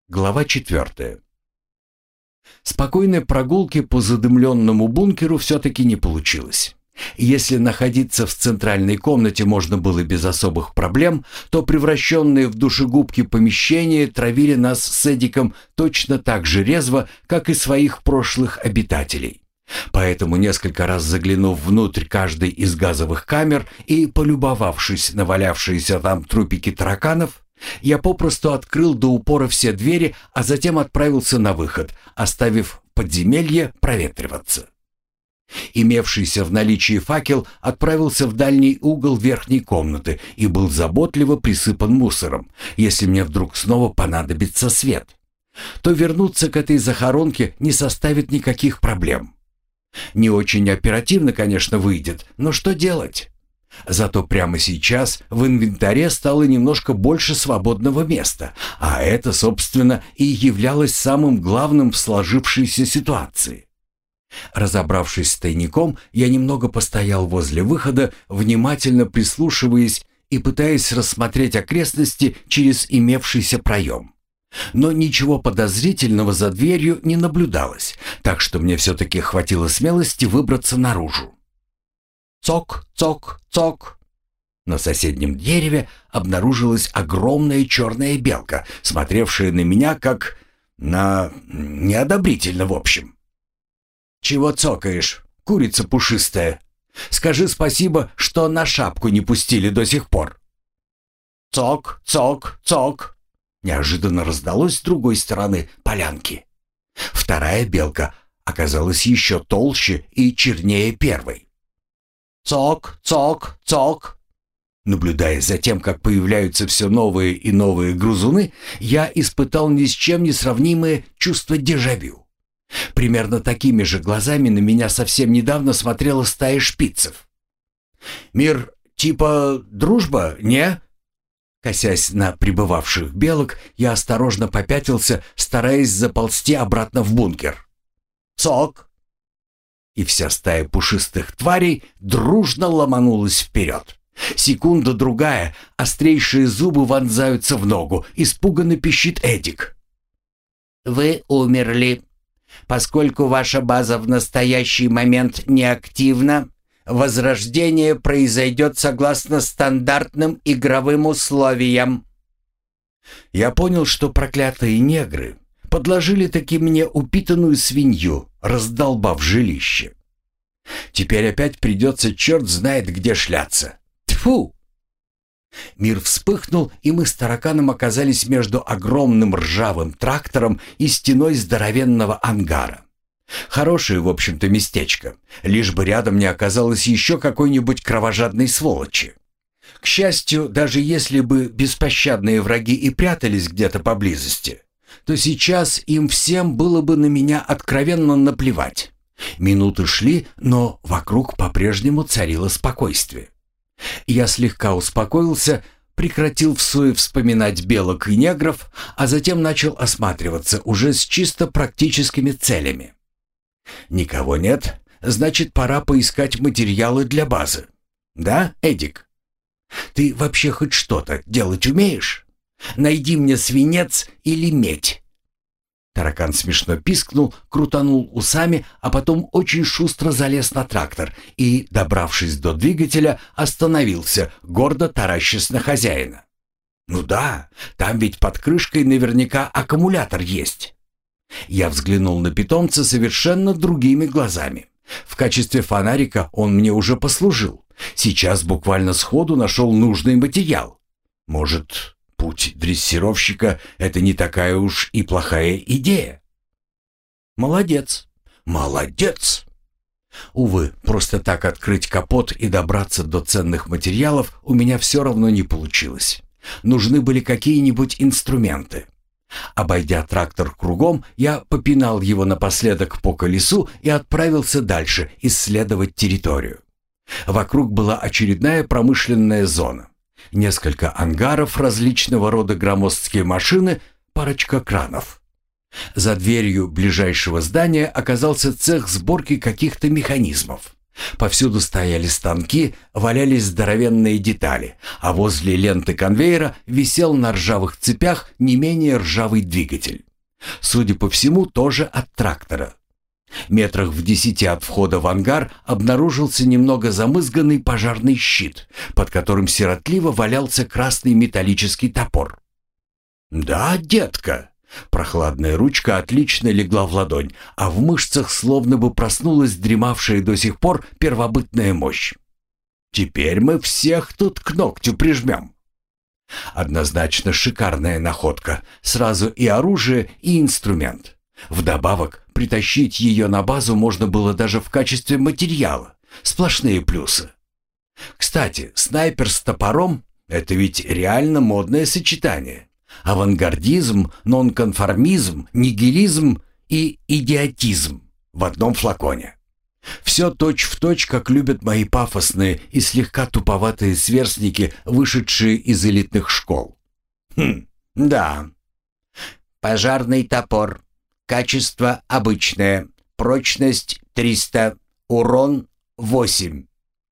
Глава 4. Спокойной прогулки по задымленному бункеру все-таки не получилось. Если находиться в центральной комнате можно было без особых проблем, то превращенные в душегубки помещения травили нас с Эдиком точно так же резво, как и своих прошлых обитателей. Поэтому, несколько раз заглянув внутрь каждой из газовых камер и полюбовавшись на валявшиеся там трупики тараканов, я попросту открыл до упора все двери, а затем отправился на выход, оставив подземелье проветриваться. Имевшийся в наличии факел отправился в дальний угол верхней комнаты и был заботливо присыпан мусором. Если мне вдруг снова понадобится свет, то вернуться к этой захоронке не составит никаких проблем. Не очень оперативно, конечно, выйдет, но что делать? Зато прямо сейчас в инвентаре стало немножко больше свободного места, а это, собственно, и являлось самым главным в сложившейся ситуации. Разобравшись с тайником, я немного постоял возле выхода, внимательно прислушиваясь и пытаясь рассмотреть окрестности через имевшийся проем. Но ничего подозрительного за дверью не наблюдалось, так что мне все-таки хватило смелости выбраться наружу. Цок, цок, цок. На соседнем дереве обнаружилась огромная черная белка, смотревшая на меня как на... неодобрительно, в общем. «Чего цокаешь, курица пушистая? Скажи спасибо, что на шапку не пустили до сих пор». «Цок, цок, цок!» Неожиданно раздалось с другой стороны полянки. Вторая белка оказалась еще толще и чернее первой. «Цок, цок, цок!» Наблюдая за тем, как появляются все новые и новые грызуны, я испытал ни с чем не сравнимое чувство дежавю. Примерно такими же глазами на меня совсем недавно смотрела стая шпицев. «Мир типа дружба, не?» Косясь на прибывавших белок, я осторожно попятился, стараясь заползти обратно в бункер. «Цок!» И вся стая пушистых тварей дружно ломанулась вперед. Секунда-другая, острейшие зубы вонзаются в ногу, испуганно пищит Эдик. «Вы умерли. Поскольку ваша база в настоящий момент неактивна, возрождение произойдет согласно стандартным игровым условиям». Я понял, что проклятые негры подложили таки мне упитанную свинью, раздолбав жилище. Теперь опять придется черт знает где шляться. Тьфу! Мир вспыхнул, и мы с тараканом оказались между огромным ржавым трактором и стеной здоровенного ангара. Хорошее, в общем-то, местечко, лишь бы рядом не оказалось еще какой-нибудь кровожадной сволочи. К счастью, даже если бы беспощадные враги и прятались где-то поблизости, то сейчас им всем было бы на меня откровенно наплевать. Минуты шли, но вокруг по-прежнему царило спокойствие. Я слегка успокоился, прекратил всуе вспоминать белок и негров, а затем начал осматриваться уже с чисто практическими целями. Никого нет, значит, пора поискать материалы для базы. Да, Эдик? Ты вообще хоть что-то делать умеешь? Найди мне свинец или медь». Таракан смешно пискнул, крутанул усами, а потом очень шустро залез на трактор и, добравшись до двигателя, остановился, гордо таращась на хозяина. «Ну да, там ведь под крышкой наверняка аккумулятор есть». Я взглянул на питомца совершенно другими глазами. В качестве фонарика он мне уже послужил. Сейчас буквально сходу нашел нужный материал. Может, путь дрессировщика — это не такая уж и плохая идея? Молодец, молодец! Увы, просто так открыть капот и добраться до ценных материалов у меня все равно не получилось. Нужны были какие-нибудь инструменты. Обойдя трактор кругом, я попинал его напоследок по колесу и отправился дальше исследовать территорию. Вокруг была очередная промышленная зона. Несколько ангаров, различного рода громоздкие машины, парочка кранов. За дверью ближайшего здания оказался цех сборки каких-то механизмов. Повсюду стояли станки, валялись здоровенные детали, а возле ленты конвейера висел на ржавых цепях не менее ржавый двигатель. Судя по всему, тоже от трактора. Метрах в 10 от входа в ангар обнаружился немного замызганный пожарный щит, под которым сиротливо валялся красный металлический топор. «Да, детка!» Прохладная ручка отлично легла в ладонь, а в мышцах словно бы проснулась дремавшая до сих пор первобытная мощь. «Теперь мы всех тут к ногтю прижмем». Однозначно шикарная находка. Сразу и оружие, и инструмент. Вдобавок, притащить ее на базу можно было даже в качестве материала. Сплошные плюсы. Кстати, снайпер с топором — это ведь реально модное сочетание. Авангардизм, нонконформизм, нигилизм и идиотизм в одном флаконе. Все точь-в-точь, как любят мои пафосные и слегка туповатые сверстники, вышедшие из элитных школ. Да. Пожарный топор. Качество обычное. Прочность 300. Урон 8.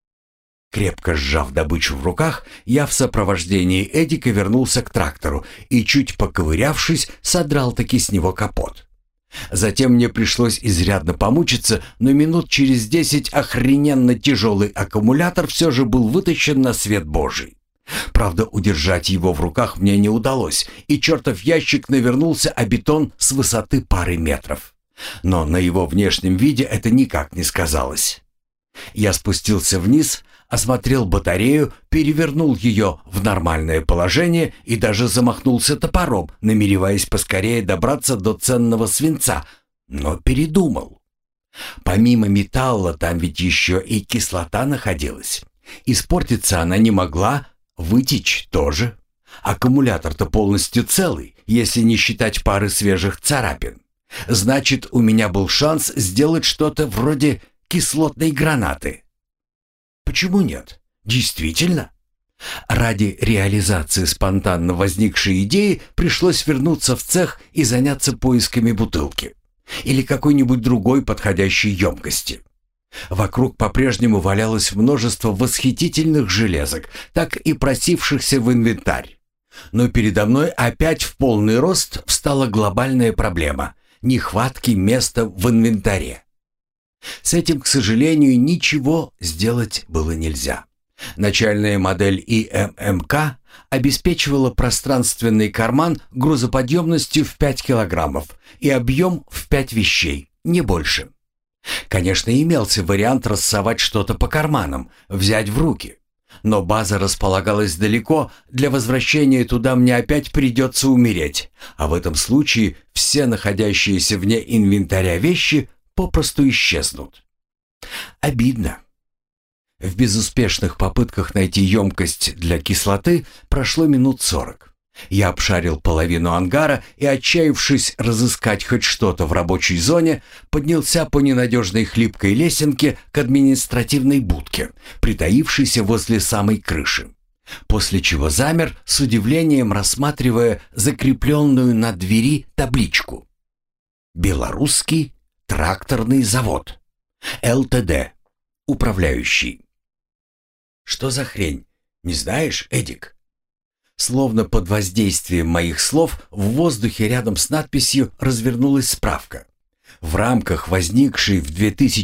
Крепко сжав добычу в руках, я в сопровождении Эдика вернулся к трактору и, чуть поковырявшись, содрал-таки с него капот. Затем мне пришлось изрядно помучиться, но минут через 10 охрененно тяжелый аккумулятор все же был вытащен на свет Божий. Правда, удержать его в руках мне не удалось, и чертов ящик навернулся о бетон с высоты пары метров. Но на его внешнем виде это никак не сказалось. Я спустился вниз, осмотрел батарею, перевернул ее в нормальное положение и даже замахнулся топором, намереваясь поскорее добраться до ценного свинца, но передумал. Помимо металла там ведь еще и кислота находилась. Испортиться она не могла, вытечь тоже. Аккумулятор-то полностью целый, если не считать пары свежих царапин. Значит, у меня был шанс сделать что-то вроде кислотной гранаты. Почему нет? Действительно. Ради реализации спонтанно возникшей идеи пришлось вернуться в цех и заняться поисками бутылки или какой-нибудь другой подходящей емкости. Вокруг по-прежнему валялось множество восхитительных железок, так и просившихся в инвентарь. Но передо мной опять в полный рост встала глобальная проблема – нехватки места в инвентаре. С этим, к сожалению, ничего сделать было нельзя. Начальная модель ИММК обеспечивала пространственный карман грузоподъемностью в 5 килограммов и объем в 5 вещей, не больше. Конечно, имелся вариант рассовать что-то по карманам, взять в руки. Но база располагалась далеко, для возвращения туда мне опять придется умереть, а в этом случае все находящиеся вне инвентаря вещи попросту исчезнут. Обидно. В безуспешных попытках найти емкость для кислоты прошло минут 40. Я обшарил половину ангара и, отчаявшись разыскать хоть что-то в рабочей зоне, поднялся по ненадежной хлипкой лесенке к административной будке, притаившейся возле самой крыши. После чего замер, с удивлением рассматривая закрепленную на двери табличку. «Белорусский тракторный завод. ЛТД. Управляющий». «Что за хрень? Не знаешь, Эдик?» Словно под воздействием моих слов в воздухе рядом с надписью развернулась справка. В рамках возникшей в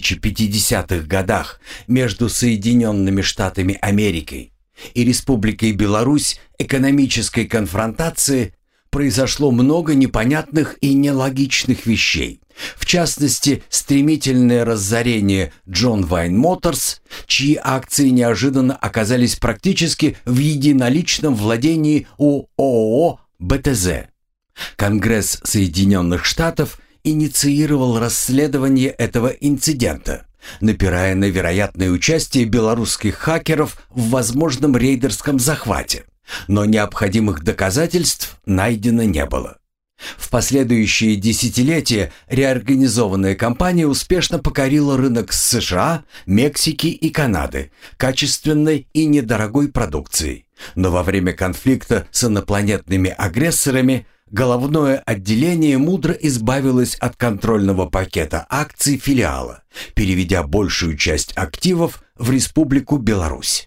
2050-х годах между Соединенными Штатами Америки и Республикой Беларусь экономической конфронтации произошло много непонятных и нелогичных вещей. В частности, стремительное разорение John Wayne Motors, чьи акции неожиданно оказались практически в единоличном владении у ООО «БТЗ». Конгресс Соединенных Штатов инициировал расследование этого инцидента, напирая на вероятное участие белорусских хакеров в возможном рейдерском захвате, но необходимых доказательств найдено не было. В последующие десятилетия реорганизованная компания успешно покорила рынок США, Мексики и Канады качественной и недорогой продукцией. Но во время конфликта с инопланетными агрессорами головное отделение мудро избавилось от контрольного пакета акций филиала, переведя большую часть активов в Республику Беларусь.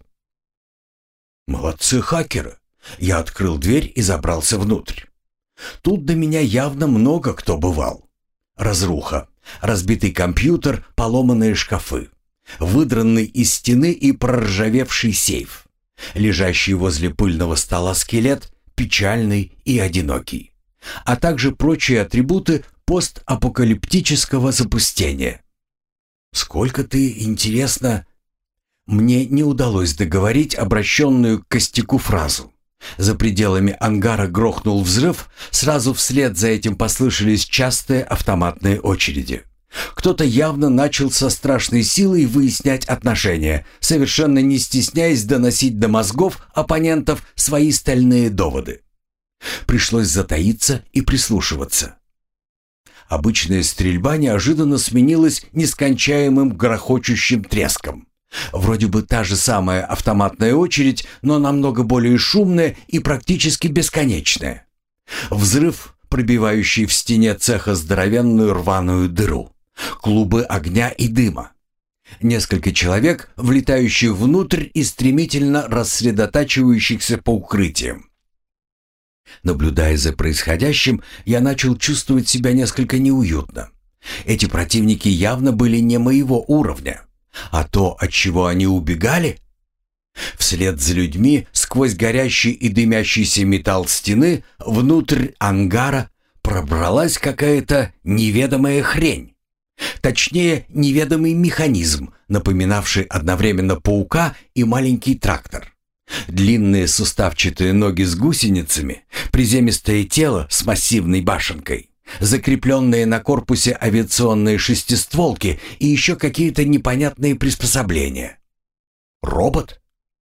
Молодцы хакеры. Я открыл дверь и забрался внутрь. Тут до меня явно много кто бывал. Разруха, разбитый компьютер, поломанные шкафы, выдранный из стены и проржавевший сейф, лежащий возле пыльного стола скелет, печальный и одинокий, а также прочие атрибуты постапокалиптического запустения. Сколько ты, интересно... Мне не удалось договорить обращенную к костяку фразу. За пределами ангара грохнул взрыв, сразу вслед за этим послышались частые автоматные очереди. Кто-то явно начал со страшной силой выяснять отношения, совершенно не стесняясь доносить до мозгов оппонентов свои стальные доводы. Пришлось затаиться и прислушиваться. Обычная стрельба неожиданно сменилась нескончаемым грохочущим треском. Вроде бы та же самая автоматная очередь, но намного более шумная и практически бесконечная. Взрыв, пробивающий в стене цеха здоровенную рваную дыру. Клубы огня и дыма. Несколько человек, влетающих внутрь и стремительно рассредотачивающихся по укрытиям. Наблюдая за происходящим, я начал чувствовать себя несколько неуютно. Эти противники явно были не моего уровня. А то, от чего они убегали? Вслед за людьми, сквозь горящий и дымящийся металл стены, внутрь ангара пробралась какая-то неведомая хрень. Точнее, неведомый механизм, напоминавший одновременно паука и маленький трактор. Длинные суставчатые ноги с гусеницами, приземистое тело с массивной башенкой, закрепленные на корпусе авиационные шестистволки и еще какие-то непонятные приспособления. Робот?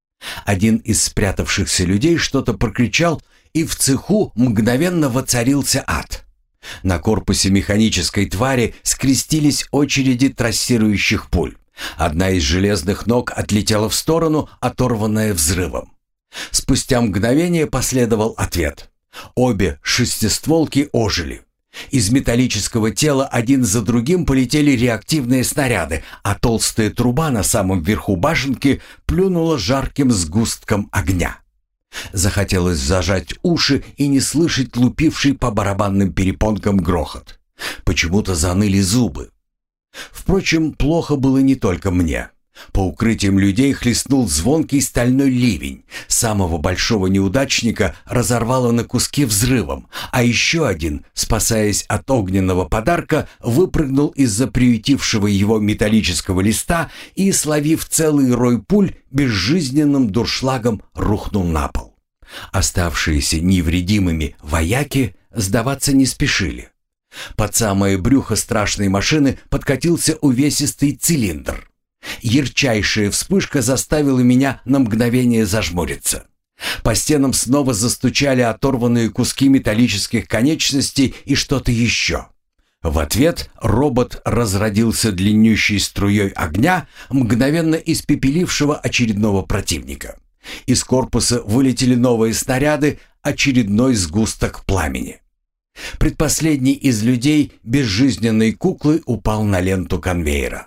Один из спрятавшихся людей что-то прокричал, и в цеху мгновенно воцарился ад. На корпусе механической твари скрестились очереди трассирующих пуль. Одна из железных ног отлетела в сторону, оторванная взрывом. Спустя мгновение последовал ответ. Обе шестистволки ожили. Из металлического тела один за другим полетели реактивные снаряды, а толстая труба на самом верху башенки плюнула жарким сгустком огня. Захотелось зажать уши и не слышать лупивший по барабанным перепонкам грохот. Почему-то заныли зубы. Впрочем, плохо было не только мне. По укрытиям людей хлестнул звонкий стальной ливень. Самого большого неудачника разорвало на куски взрывом, а еще один, спасаясь от огненного подарка, выпрыгнул из-за приютившего его металлического листа и, словив целый рой пуль, безжизненным дуршлагом рухнул на пол. Оставшиеся невредимыми вояки сдаваться не спешили. Под самое брюхо страшной машины подкатился увесистый цилиндр. Ярчайшая вспышка заставила меня на мгновение зажмуриться. По стенам снова застучали оторванные куски металлических конечностей и что-то еще. В ответ робот разродился длиннющей струей огня, мгновенно испепелившего очередного противника. Из корпуса вылетели новые снаряды, очередной сгусток пламени. Предпоследний из людей безжизненной куклы упал на ленту конвейера.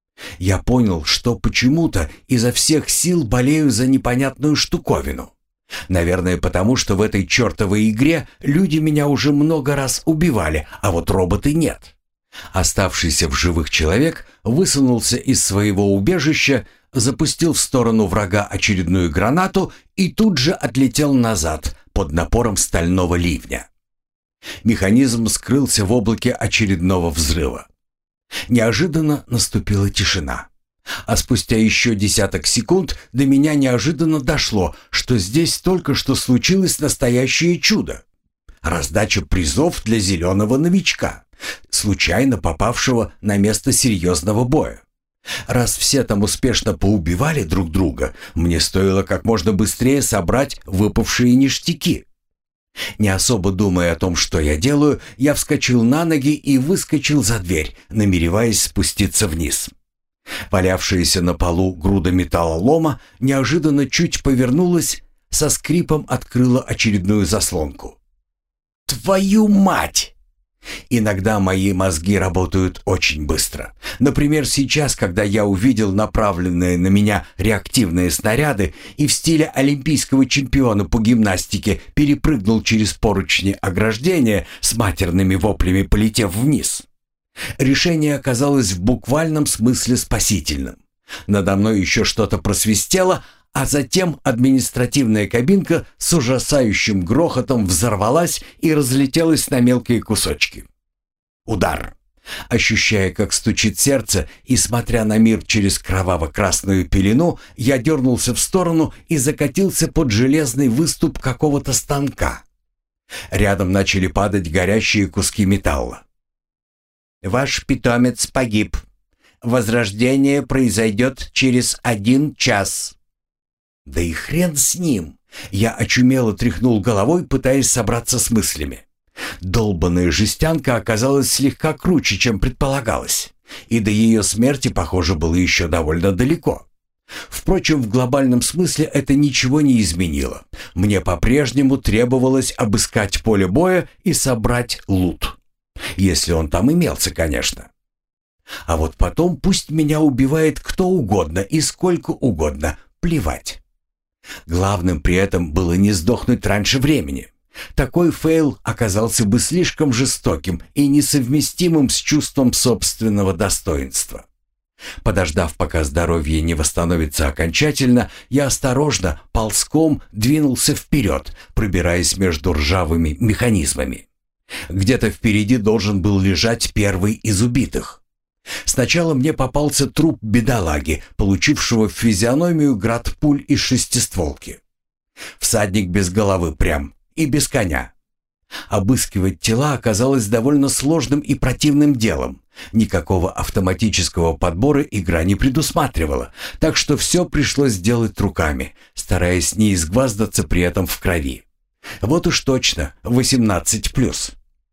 Я понял, что почему-то изо всех сил болею за непонятную штуковину. Наверное, потому что в этой чертовой игре люди меня уже много раз убивали, а вот роботы нет. Оставшийся в живых человек высунулся из своего убежища, запустил в сторону врага очередную гранату и тут же отлетел назад под напором стального ливня. Механизм скрылся в облаке очередного взрыва. Неожиданно наступила тишина. А спустя еще десяток секунд до меня неожиданно дошло, что здесь только что случилось настоящее чудо. Раздача призов для зеленого новичка, случайно попавшего на место серьезного боя. Раз все там успешно поубивали друг друга, мне стоило как можно быстрее собрать выпавшие ништяки. Не особо думая о том, что я делаю, я вскочил на ноги и выскочил за дверь, намереваясь спуститься вниз. Валявшаяся на полу груда металлолома неожиданно чуть повернулась, со скрипом открыла очередную заслонку. Твою мать! Иногда мои мозги работают очень быстро. Например, сейчас, когда я увидел направленные на меня реактивные снаряды и в стиле олимпийского чемпиона по гимнастике перепрыгнул через поручни ограждения, с матерными воплями полетев вниз. Решение оказалось в буквальном смысле спасительным. Надо мной еще что-то просвистело, а затем административная кабинка с ужасающим грохотом взорвалась и разлетелась на мелкие кусочки. Удар. Ощущая, как стучит сердце, и смотря на мир через кроваво-красную пелену, я дернулся в сторону и закатился под железный выступ какого-то станка. Рядом начали падать горящие куски металла. «Ваш питомец погиб. Возрождение произойдет через 1 час». Да и хрен с ним. Я очумело тряхнул головой, пытаясь собраться с мыслями. Долбаная жестянка оказалась слегка круче, чем предполагалось. И до ее смерти, похоже, было еще довольно далеко. Впрочем, в глобальном смысле это ничего не изменило. Мне по-прежнему требовалось обыскать поле боя и собрать лут. Если он там имелся, конечно. А вот потом пусть меня убивает кто угодно и сколько угодно. Плевать. Главным при этом было не сдохнуть раньше времени. Такой фейл оказался бы слишком жестоким и несовместимым с чувством собственного достоинства. Подождав, пока здоровье не восстановится окончательно, я осторожно, ползком двинулся вперед, пробираясь между ржавыми механизмами. Где-то впереди должен был лежать первый из убитых. Сначала мне попался труп бедолаги, получившего в физиономию град пуль из шестистволки. Всадник без головы прям и без коня. Обыскивать тела оказалось довольно сложным и противным делом. Никакого автоматического подбора игра не предусматривала, так что все пришлось делать руками, стараясь не изгваздаться при этом в крови. Вот уж точно 18+.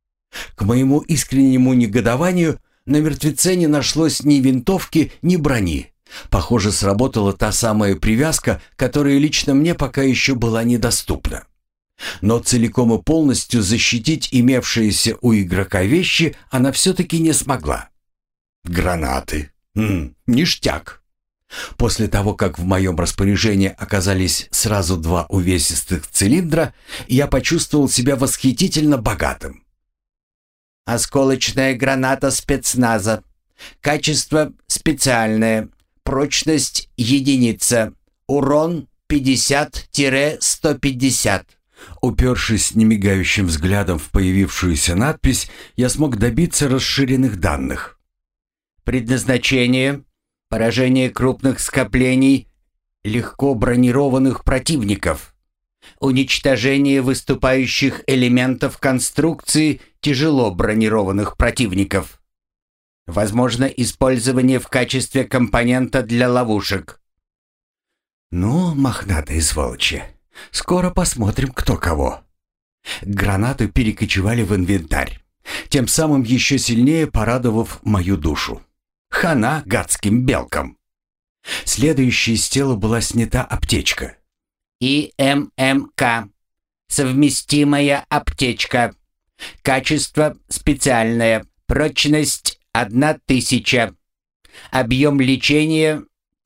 К моему искреннему негодованию на мертвеце не нашлось ни винтовки, ни брони. Похоже, сработала та самая привязка, которая лично мне пока еще была недоступна. Но целиком и полностью защитить имевшиеся у игрока вещи она все-таки не смогла. Гранаты. Ништяк. После того, как в моем распоряжении оказались сразу 2 увесистых цилиндра, я почувствовал себя восхитительно богатым. Осколочная граната спецназа. Качество специальное. Прочность единица. Урон 50-150. Упершись немигающим взглядом в появившуюся надпись, я смог добиться расширенных данных. Предназначение. Поражение крупных скоплений легко бронированных противников. Уничтожение выступающих элементов конструкции тяжело бронированных противников. Возможно использование в качестве компонента для ловушек. Ну, мохнатые сволочи, скоро посмотрим, кто кого. Гранаты перекочевали в инвентарь, тем самым еще сильнее порадовав мою душу. Хана гадским белкам. Следующей с тела была снята аптечка. ИММК. Совместимая аптечка. Качество специальное. Прочность 1000. Объем лечения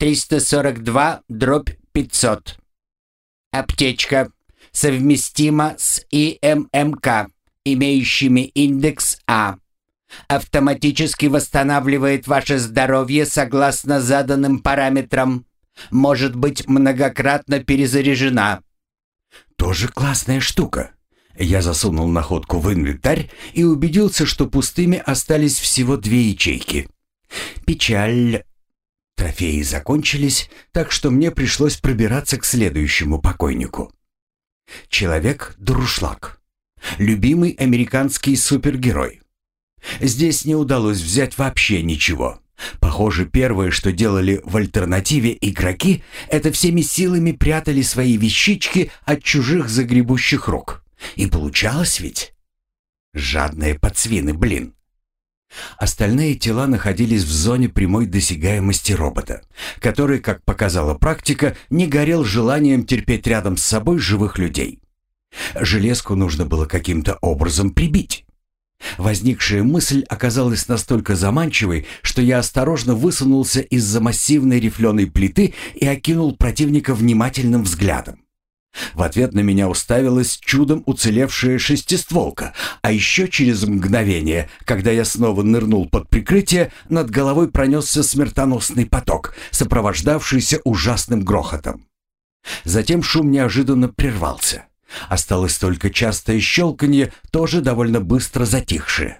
342/500. Аптечка. Совместима с ИММК, имеющими индекс А. Автоматически восстанавливает ваше здоровье согласно заданным параметрам. Может быть многократно перезаряжена. Тоже классная штука. Я засунул находку в инвентарь и убедился, что пустыми остались всего 2 ячейки. Печаль. Трофеи закончились, так что мне пришлось пробираться к следующему покойнику. Человек-друшлаг. Любимый американский супергерой. Здесь не удалось взять вообще ничего. Похоже, первое, что делали в альтернативе игроки, это всеми силами прятали свои вещички от чужих загребущих рук. И получалось ведь? Жадные подсвины, блин. Остальные тела находились в зоне прямой досягаемости робота, который, как показала практика, не горел желанием терпеть рядом с собой живых людей. Железку нужно было каким-то образом прибить. Возникшая мысль оказалась настолько заманчивой, что я осторожно высунулся из-за массивной рифленой плиты и окинул противника внимательным взглядом. В ответ на меня уставилась чудом уцелевшая шестистволка, а еще через мгновение, когда я снова нырнул под прикрытие, над головой пронесся смертоносный поток, сопровождавшийся ужасным грохотом. Затем шум неожиданно прервался. Осталось только частое щелканье, тоже довольно быстро затихшее.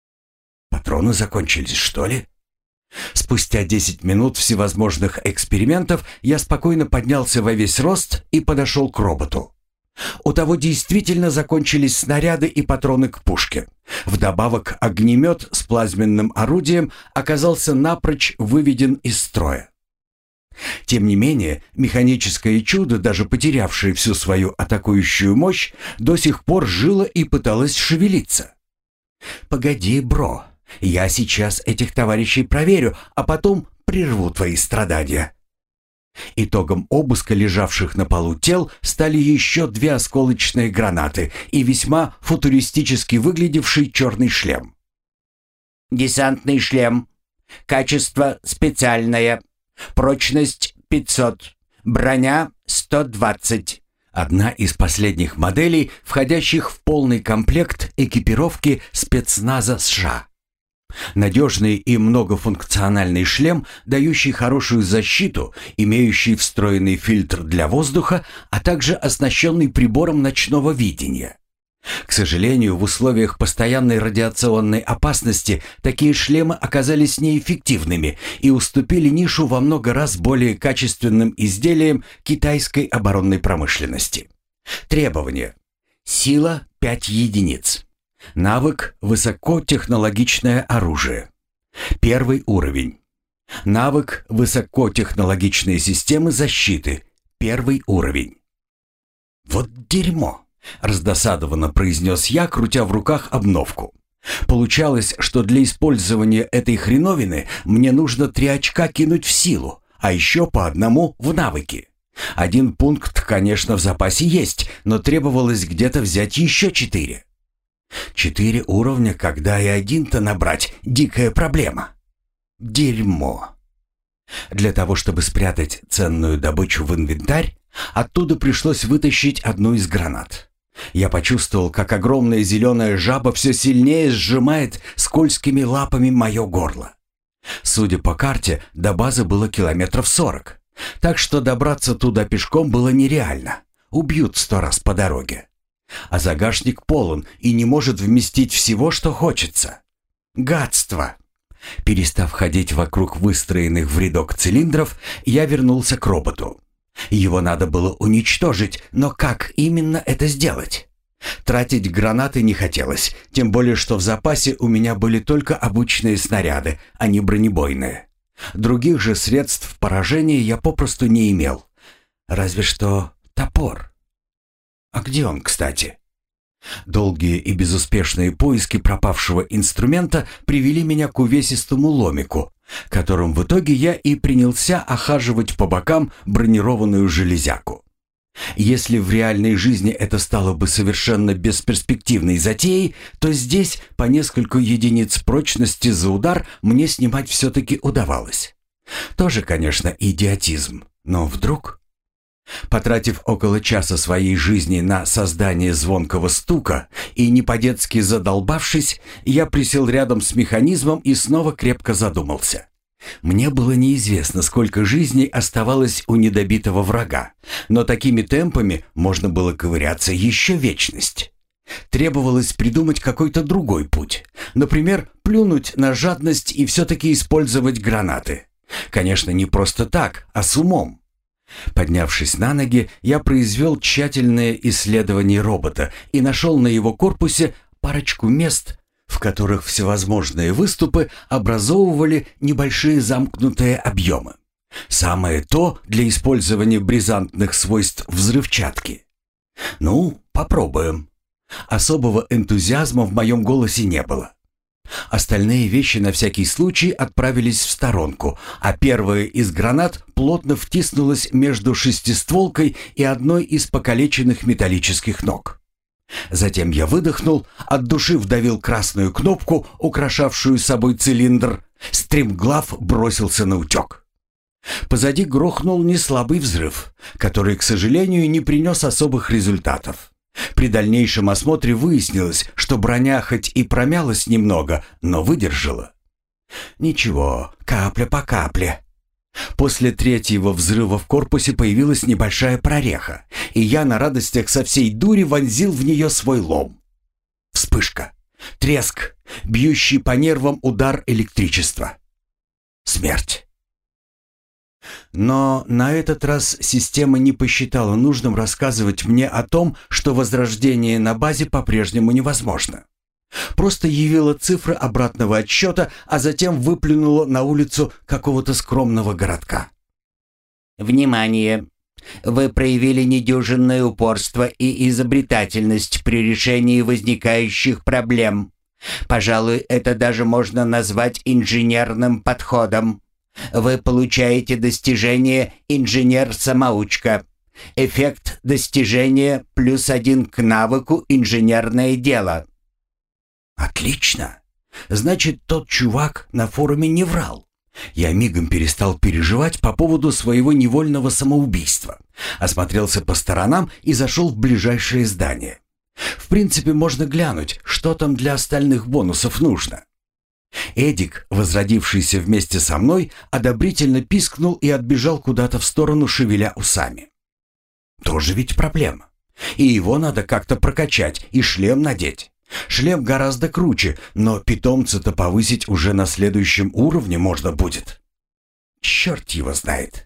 Патроны закончились, что ли? Спустя 10 минут всевозможных экспериментов я спокойно поднялся во весь рост и подошел к роботу. У того действительно закончились снаряды и патроны к пушке. Вдобавок огнемет с плазменным орудием оказался напрочь выведен из строя. Тем не менее, механическое чудо, даже потерявшее всю свою атакующую мощь, до сих пор жило и пыталось шевелиться. «Погоди, бро, я сейчас этих товарищей проверю, а потом прерву твои страдания». Итогом обыска лежавших на полу тел стали еще 2 осколочные гранаты и весьма футуристически выглядевший черный шлем. «Десантный шлем. Качество специальное. Прочность 500. Броня 120. Одна из последних моделей, входящих в полный комплект экипировки спецназа США. Надежный и многофункциональный шлем, дающий хорошую защиту, имеющий встроенный фильтр для воздуха, а также оснащенный прибором ночного видения. К сожалению, в условиях постоянной радиационной опасности такие шлемы оказались неэффективными и уступили нишу во много раз более качественным изделиям китайской оборонной промышленности. Требования. Сила 5 единиц. Навык «Высокотехнологичное оружие». 1 уровень. Навык «Высокотехнологичные системы защиты». 1 уровень. «Вот дерьмо!» — раздосадованно произнес я, крутя в руках обновку. Получалось, что для использования этой хреновины мне нужно 3 очка кинуть в силу, а еще по 1 в навыки. 1 пункт, конечно, в запасе есть, но требовалось где-то взять еще 4. 4 уровня, когда и 1-то набрать — дикая проблема. Дерьмо. Для того, чтобы спрятать ценную добычу в инвентарь, оттуда пришлось вытащить одну из гранат. Я почувствовал, как огромная зеленая жаба все сильнее сжимает скользкими лапами мое горло. Судя по карте, до базы было километров 40, так что добраться туда пешком было нереально. Убьют 100 раз по дороге. А загашник полон и не может вместить всего, что хочется. Гадство! Перестав ходить вокруг выстроенных в рядок цилиндров, я вернулся к роботу. Его надо было уничтожить, но как именно это сделать? Тратить гранаты не хотелось, тем более что в запасе у меня были только обычные снаряды, а не бронебойные. Других же средств поражения я попросту не имел. Разве что топор. А где он, кстати? Долгие и безуспешные поиски пропавшего инструмента привели меня к увесистому ломику, которым в итоге я и принялся охаживать по бокам бронированную железяку. Если в реальной жизни это стало бы совершенно бесперспективной затеей, то здесь по несколько единиц прочности за удар мне снимать все-таки удавалось. Тоже, конечно, идиотизм, но вдруг... Потратив около часа своей жизни на создание звонкого стука и не по-детски задолбавшись, я присел рядом с механизмом и снова крепко задумался. Мне было неизвестно, сколько жизней оставалось у недобитого врага, но такими темпами можно было ковыряться еще вечность. Требовалось придумать какой-то другой путь. Например, плюнуть на жадность и все-таки использовать гранаты. Конечно, не просто так, а с умом. Поднявшись на ноги, я произвел тщательное исследование робота и нашел на его корпусе парочку мест, в которых всевозможные выступы образовывали небольшие замкнутые объемы. Самое то для использования бризантных свойств взрывчатки. Ну, попробуем. Особого энтузиазма в моем голосе не было. Остальные вещи на всякий случай отправились в сторонку, а первая из гранат плотно втиснулась между шестистволкой и одной из покалеченных металлических ног. Затем я выдохнул, от души вдавил красную кнопку, украшавшую собой цилиндр, стремглав бросился на утек. Позади грохнул неслабый взрыв, который, к сожалению, не принес особых результатов. При дальнейшем осмотре выяснилось, что броня хоть и промялась немного, но выдержала. Ничего, капля по капле. После третьего взрыва в корпусе появилась небольшая прореха, и я на радостях со всей дури вонзил в нее свой лом. Вспышка, треск, бьющий по нервам удар электричества. Смерть. Но на этот раз система не посчитала нужным рассказывать мне о том, что возрождение на базе по-прежнему невозможно. Просто явила цифры обратного отсчета, а затем выплюнула на улицу какого-то скромного городка. Внимание! Вы проявили недюжинное упорство и изобретательность при решении возникающих проблем. Пожалуй, это даже можно назвать инженерным подходом. Вы получаете достижение «Инженер-самоучка». Эффект достижения +1 к навыку «Инженерное дело». Отлично. Значит, тот чувак на форуме не врал. Я мигом перестал переживать по поводу своего невольного самоубийства. Осмотрелся по сторонам и зашел в ближайшее здание. В принципе, можно глянуть, что там для остальных бонусов нужно. Эдик, возродившийся вместе со мной, одобрительно пискнул и отбежал куда-то в сторону, шевеля усами. Тоже ведь проблема. И его надо как-то прокачать и шлем надеть. Шлем гораздо круче, но питомца-то повысить уже на следующем уровне можно будет. Черт его знает.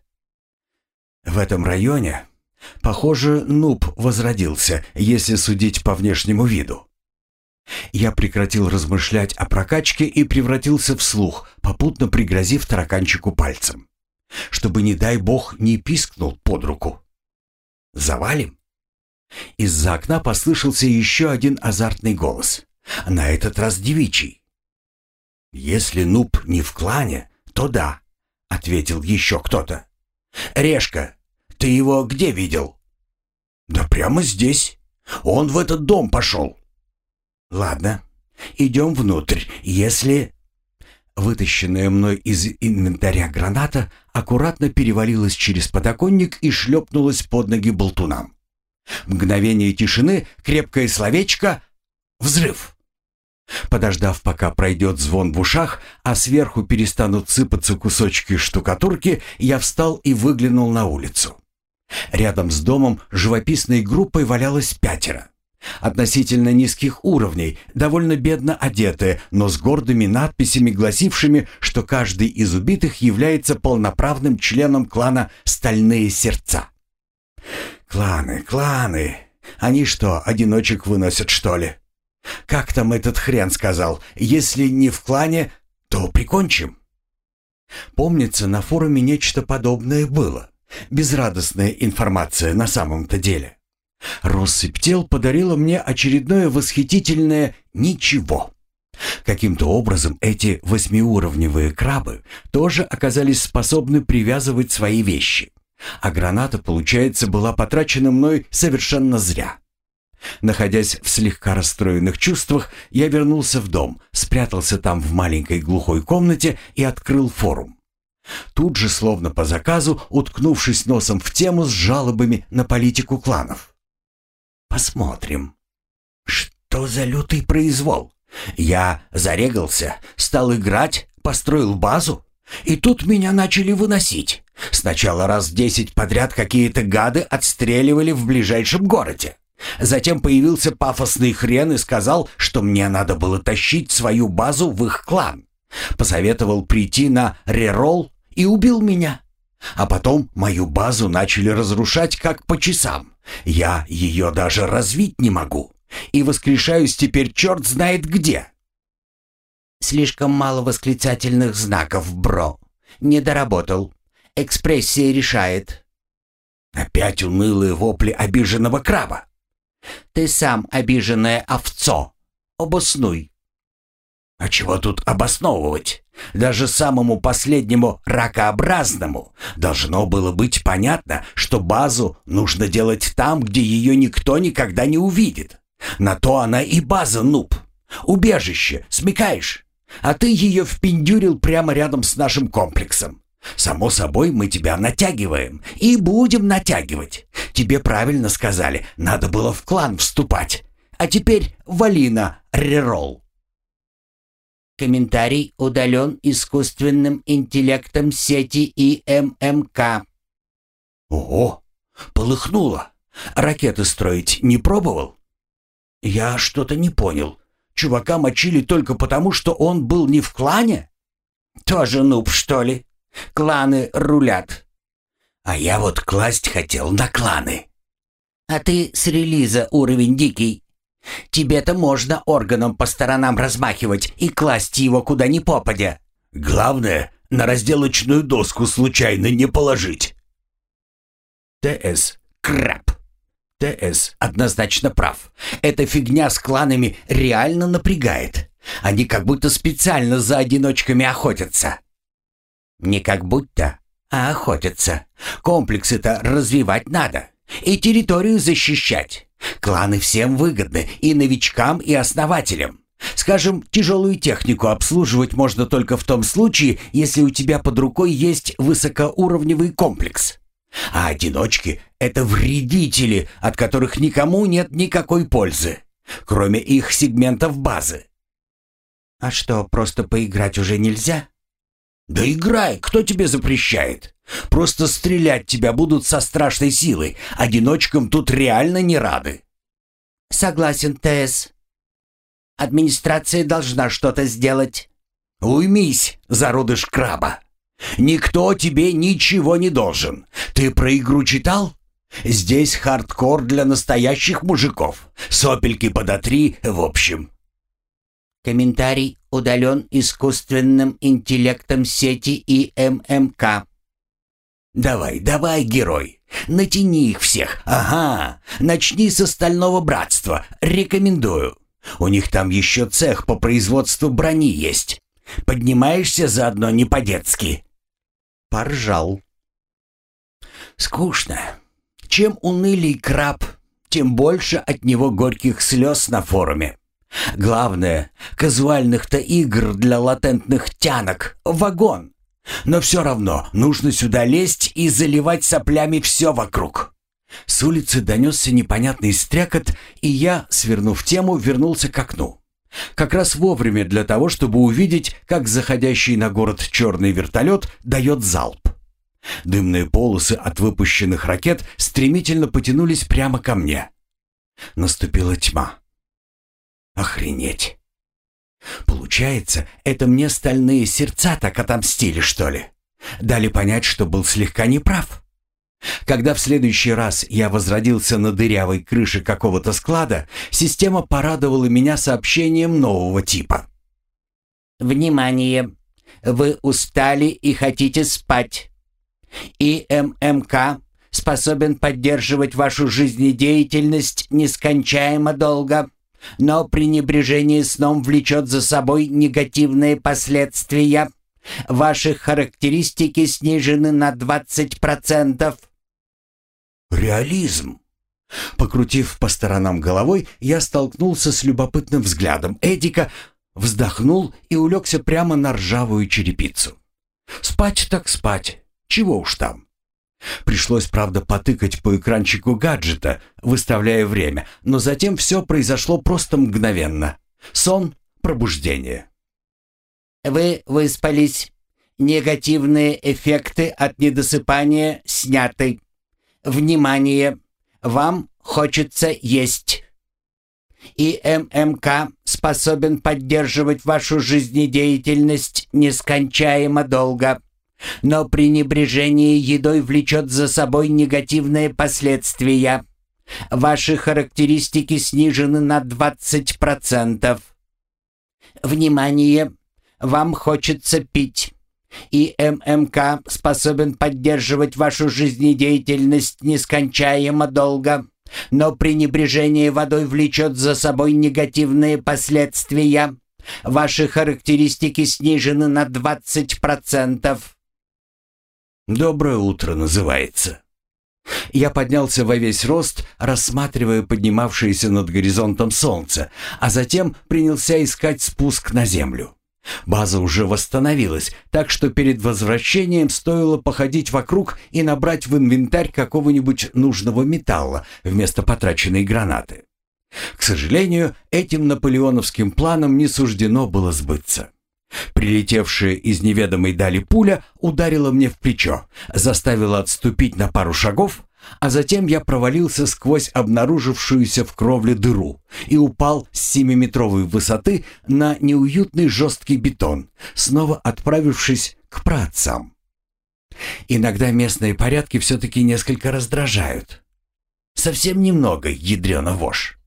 В этом районе, похоже, нуб возродился, если судить по внешнему виду. Я прекратил размышлять о прокачке и превратился в слух, попутно пригрозив тараканчику пальцем. Чтобы, не дай бог, не пискнул под руку. «Завалим?» Из-за окна послышался еще один азартный голос. На этот раз девичий. «Если нуб не в клане, то да», — ответил еще кто-то. «Решка, ты его где видел?» «Да прямо здесь. Он в этот дом пошел». «Ладно, идем внутрь, если...» Вытащенная мной из инвентаря граната аккуратно перевалилась через подоконник и шлепнулась под ноги болтунам. Мгновение тишины, крепкое словечко — взрыв. Подождав, пока пройдет звон в ушах, а сверху перестанут сыпаться кусочки штукатурки, я встал и выглянул на улицу. Рядом с домом живописной группой валялось 5. Относительно низких уровней, довольно бедно одетые, но с гордыми надписями, гласившими, что каждый из убитых является полноправным членом клана «Стальные сердца». Кланы. Они что, одиночек выносят, что ли? Как там этот хрен сказал? Если не в клане, то прикончим. Помнится, на форуме нечто подобное было. Безрадостная информация на самом-то деле. Россыпь тел подарила мне очередное восхитительное «ничего». Каким-то образом эти 8-уровневые крабы тоже оказались способны привязывать свои вещи. А граната, получается, была потрачена мной совершенно зря. Находясь в слегка расстроенных чувствах, я вернулся в дом, спрятался там в маленькой глухой комнате и открыл форум. Тут же, словно по заказу, уткнувшись носом в тему с жалобами на политику кланов. Посмотрим. Что за лютый произвол? Я зарегался, стал играть, построил базу, и тут меня начали выносить. Сначала раз 10 подряд какие-то гады отстреливали в ближайшем городе. Затем появился пафосный хрен и сказал, что мне надо было тащить свою базу в их клан. Посоветовал прийти на реролл и убил меня. А потом мою базу начали разрушать как по часам. Я ее даже развить не могу. И воскрешаюсь теперь черт знает где. Слишком мало восклицательных знаков, бро. Не доработал. Экспрессия решает. Опять унылые вопли обиженного краба. Ты сам обиженное овцо. Обоснуй. А чего тут обосновывать? Даже самому последнему ракообразному должно было быть понятно, что базу нужно делать там, где ее никто никогда не увидит. На то она и база, нуб. Убежище, смекаешь? А ты ее впендюрил прямо рядом с нашим комплексом. Само собой, мы тебя натягиваем и будем натягивать. Тебе правильно сказали, надо было в клан вступать. А теперь вали на реролл. Комментарий удален искусственным интеллектом сети ИММК. Ого, полыхнуло. Ракеты строить не пробовал? Я что-то не понял. Чувака мочили только потому, что он был не в клане? Тоже нуб, что ли? Кланы рулят. А я вот класть хотел на кланы. А ты с релиза уровень дикий. Тебе-то можно органом по сторонам размахивать и класть его куда ни попадя. Главное, на разделочную доску случайно не положить. ТС. Краб. ТС однозначно прав. Эта фигня с кланами реально напрягает. Они как будто специально за одиночками охотятся. Не как будто, а охотятся. Комплексы-то развивать надо. И территорию защищать. Кланы всем выгодны, и новичкам, и основателям. Скажем, тяжелую технику обслуживать можно только в том случае, если у тебя под рукой есть высокоуровневый комплекс. А одиночки — это вредители, от которых никому нет никакой пользы, кроме их сегментов базы. А что, просто поиграть уже нельзя? Да играй, кто тебе запрещает? Просто стрелять тебя будут со страшной силой. Одиночкам тут реально не рады. Согласен, ТС. Администрация должна что-то сделать. Уймись, зародыш краба. Никто тебе ничего не должен. Ты про игру читал? Здесь хардкор для настоящих мужиков. Сопельки подотри, в общем. Комментарий удален искусственным интеллектом сети ИММК. Давай, давай, герой. Натяни их всех. Ага. Начни с Стального Братства. Рекомендую. У них там еще цех по производству брони есть. Поднимаешься заодно не по-детски. Поржал. Скучно. Чем унылей краб, тем больше от него горьких слез на форуме. Главное, казуальных-то игр для латентных тянок вагон. Но все равно нужно сюда лезть и заливать соплями все вокруг. С улицы донесся непонятный стрекот, и я, свернув тему, вернулся к окну. Как раз вовремя для того, чтобы увидеть, как заходящий на город черный вертолет дает залп. Дымные полосы от выпущенных ракет стремительно потянулись прямо ко мне. Наступила тьма. Охренеть. Получается, это мне стальные сердца так отомстили, что ли? Дали понять, что был слегка неправ. Когда в следующий раз я возродился на дырявой крыше какого-то склада, система порадовала меня сообщением нового типа. Внимание! Вы устали и хотите спать. ИММК способен поддерживать вашу жизнедеятельность нескончаемо долго, но пренебрежение сном влечет за собой негативные последствия. Ваши характеристики снижены на 20%. Реализм. Покрутив по сторонам головой, я столкнулся с любопытным взглядом Эдика, вздохнул и улегся прямо на ржавую черепицу. Спать так спать. Чего уж там. Пришлось, правда, потыкать по экранчику гаджета, выставляя время, но затем все произошло просто мгновенно. Сон, пробуждение. Вы выспались. Негативные эффекты от недосыпания сняты. Внимание! Вам хочется есть. ИММК способен поддерживать вашу жизнедеятельность нескончаемо долго, но пренебрежение едой влечет за собой негативные последствия. Ваши характеристики снижены на 20%. Внимание! Вам хочется пить. ИММК способен поддерживать вашу жизнедеятельность нескончаемо долго, но пренебрежение водой влечет за собой негативные последствия. Ваши характеристики снижены на 20%. «Доброе утро» называется. Я поднялся во весь рост, рассматривая поднимавшееся над горизонтом солнце, а затем принялся искать спуск на землю. База уже восстановилась, так что перед возвращением стоило походить вокруг и набрать в инвентарь какого-нибудь нужного металла вместо потраченной гранаты. К сожалению, этим наполеоновским планам не суждено было сбыться. Прилетевшая из неведомой дали пуля ударила мне в плечо, заставила отступить на пару шагов, а затем я провалился сквозь обнаружившуюся в кровле дыру и упал с 7-метровой высоты на неуютный жесткий бетон, снова отправившись к праотцам. Иногда местные порядки все-таки несколько раздражают. Совсем немного, ядрёна вошь.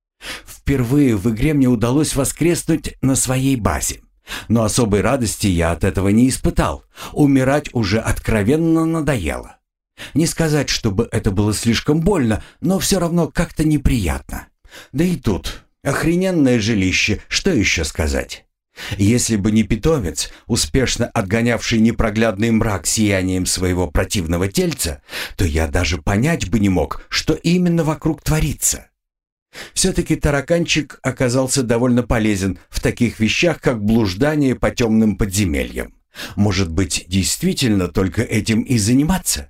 Впервые в игре мне удалось воскреснуть на своей базе. Но особой радости я от этого не испытал. Умирать уже откровенно надоело. Не сказать, чтобы это было слишком больно, но все равно как-то неприятно. Да и тут охрененное жилище, что еще сказать? Если бы не питомец, успешно отгонявший непроглядный мрак сиянием своего противного тельца, то я даже понять бы не мог, что именно вокруг творится. Все-таки тараканчик оказался довольно полезен в таких вещах, как блуждание по темным подземельям. Может быть, действительно только этим и заниматься?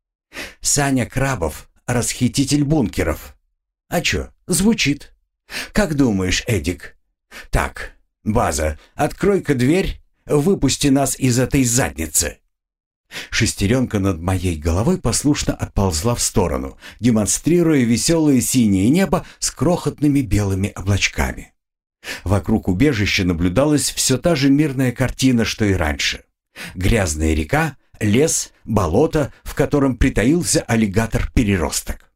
Саня Крабов, расхититель бункеров. А чё, звучит. Как думаешь, Эдик? Так, база, открой-ка дверь, выпусти нас из этой задницы. Шестеренка над моей головой послушно отползла в сторону, демонстрируя веселое синее небо с крохотными белыми облачками. Вокруг убежища наблюдалась все та же мирная картина, что и раньше. Грязная река, лес, болото, в котором притаился аллигатор-переросток.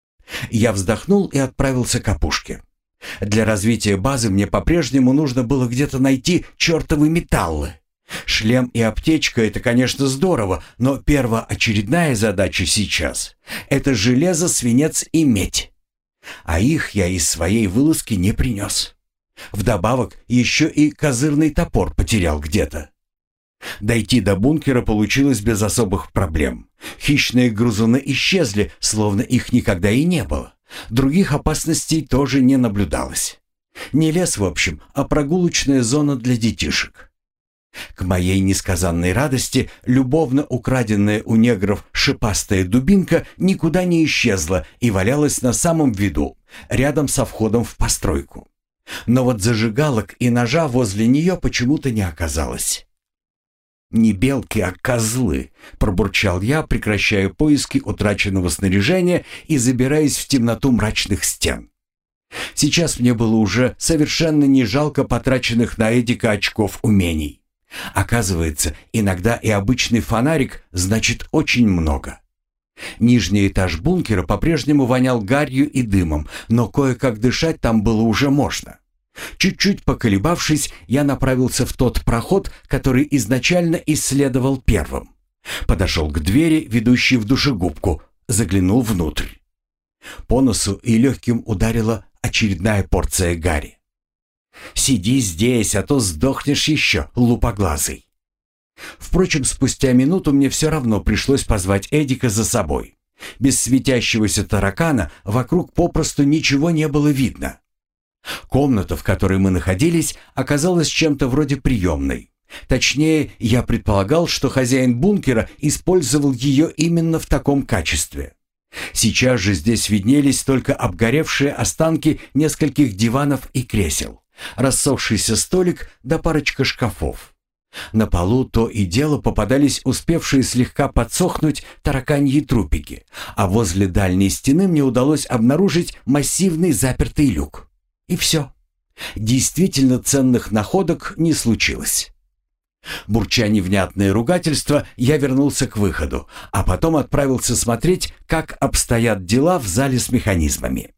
Я вздохнул и отправился к опушке. Для развития базы мне по-прежнему нужно было где-то найти чертовы металлы. Шлем и аптечка — это, конечно, здорово, но первоочередная задача сейчас — это железо, свинец и медь. А их я из своей вылазки не принес. Вдобавок еще и козырный топор потерял где-то. Дойти до бункера получилось без особых проблем. Хищные грызуны исчезли, словно их никогда и не было. Других опасностей тоже не наблюдалось. Не лес, в общем, а прогулочная зона для детишек. К моей несказанной радости, любовно украденная у негров шипастая дубинка никуда не исчезла и валялась на самом виду, рядом со входом в постройку. Но вот зажигалок и ножа возле нее почему-то не оказалось. «Не белки, а козлы», — пробурчал я, прекращая поиски утраченного снаряжения и забираясь в темноту мрачных стен. Сейчас мне было уже совершенно не жалко потраченных на Эдика очков умений. Оказывается, иногда и обычный фонарик значит очень много. Нижний этаж бункера по-прежнему вонял гарью и дымом, но кое-как дышать там было уже можно. Чуть-чуть поколебавшись, я направился в тот проход, который изначально исследовал первым. Подошел к двери, ведущей в душегубку, заглянул внутрь. По носу и легким ударила очередная порция гари. «Сиди здесь, а то сдохнешь еще, лупоглазый». Впрочем, спустя минуту мне все равно пришлось позвать Эдика за собой. Без светящегося таракана вокруг попросту ничего не было видно. Комната, в которой мы находились, оказалась чем-то вроде приемной. Точнее, я предполагал, что хозяин бункера использовал ее именно в таком качестве. Сейчас же здесь виднелись только обгоревшие останки нескольких диванов и кресел, рассохшийся столик да парочка шкафов. На полу то и дело попадались успевшие слегка подсохнуть тараканьи трупики, а возле дальней стены мне удалось обнаружить массивный запертый люк. И все. Действительно ценных находок не случилось. Бурча невнятное ругательство, я вернулся к выходу, а потом отправился смотреть, как обстоят дела в зале с механизмами.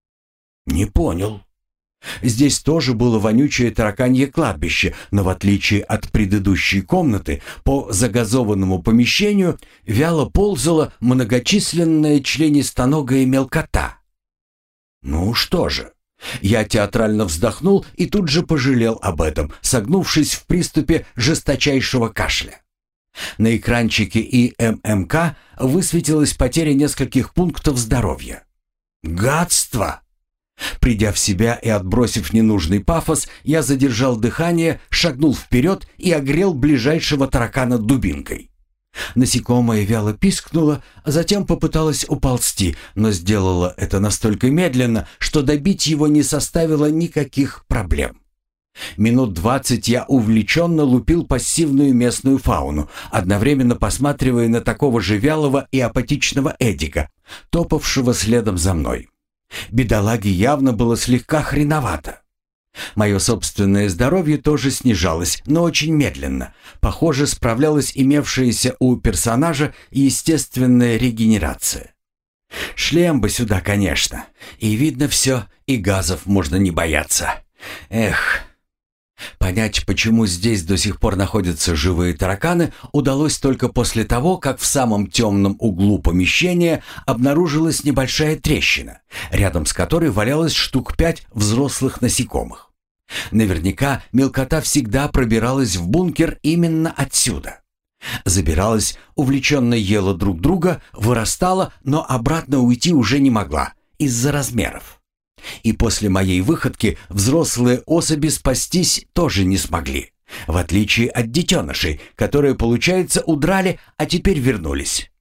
Не понял. Здесь тоже было вонючее тараканье кладбище, но в отличие от предыдущей комнаты, по загазованному помещению вяло ползала многочисленная членистоногая мелкота. Ну что же, Я театрально вздохнул и тут же пожалел об этом, согнувшись в приступе жесточайшего кашля. На экранчике ИММК высветилась потеря нескольких пунктов здоровья. Гадство! Придя в себя и отбросив ненужный пафос, я задержал дыхание, шагнул вперед и огрел ближайшего таракана дубинкой. Насекомое вяло пискнуло, а затем попыталось уползти, но сделало это настолько медленно, что добить его не составило никаких проблем. Минут 20 я увлеченно лупил пассивную местную фауну, одновременно посматривая на такого же вялого и апатичного Эдика, топавшего следом за мной. Бедолаге явно было слегка хреновато. Мое собственное здоровье тоже снижалось, но очень медленно. Похоже, справлялась имевшаяся у персонажа естественная регенерация. Шлем бы сюда, конечно. И видно все, и газов можно не бояться. Эх... Понять, почему здесь до сих пор находятся живые тараканы, удалось только после того, как в самом темном углу помещения обнаружилась небольшая трещина, рядом с которой валялось штук 5 взрослых насекомых. Наверняка мелкота всегда пробиралась в бункер именно отсюда. Забиралась, увлеченно ела друг друга, вырастала, но обратно уйти уже не могла из-за размеров. И после моей выходки взрослые особи спастись тоже не смогли, в отличие от детенышей, которые, получается, удрали, а теперь вернулись.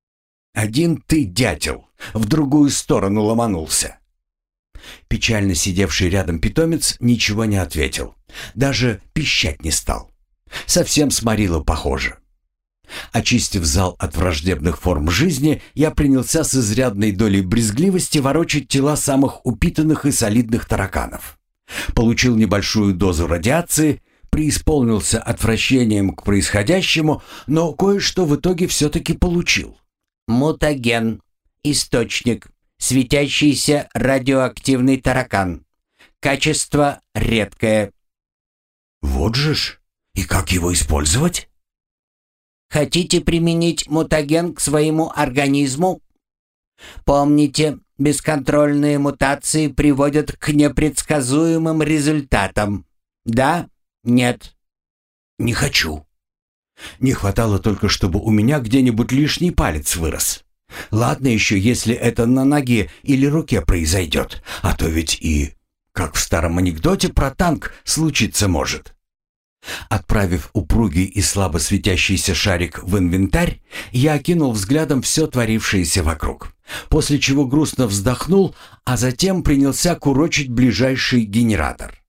Один ты, дятел, в другую сторону ломанулся. Печально сидевший рядом питомец ничего не ответил, даже пищать не стал. Совсем сморило, похоже. Очистив зал от враждебных форм жизни, я принялся с изрядной долей брезгливости ворочать тела самых упитанных и солидных тараканов. Получил небольшую дозу радиации, преисполнился отвращением к происходящему, но кое-что в итоге все-таки получил. Мутаген. Источник. Светящийся радиоактивный таракан. Качество редкое. Вот же ж! И как его использовать? Хотите применить мутаген к своему организму? Помните, бесконтрольные мутации приводят к непредсказуемым результатам. Да? Нет? Не хочу. Не хватало только, чтобы у меня где-нибудь лишний палец вырос. Ладно еще, если это на ноге или руке произойдет, а то ведь и, как в старом анекдоте про танк, случиться может. Отправив упругий и слабо светящийся шарик в инвентарь, я окинул взглядом все творившееся вокруг, после чего грустно вздохнул, а затем принялся курочить ближайший генератор.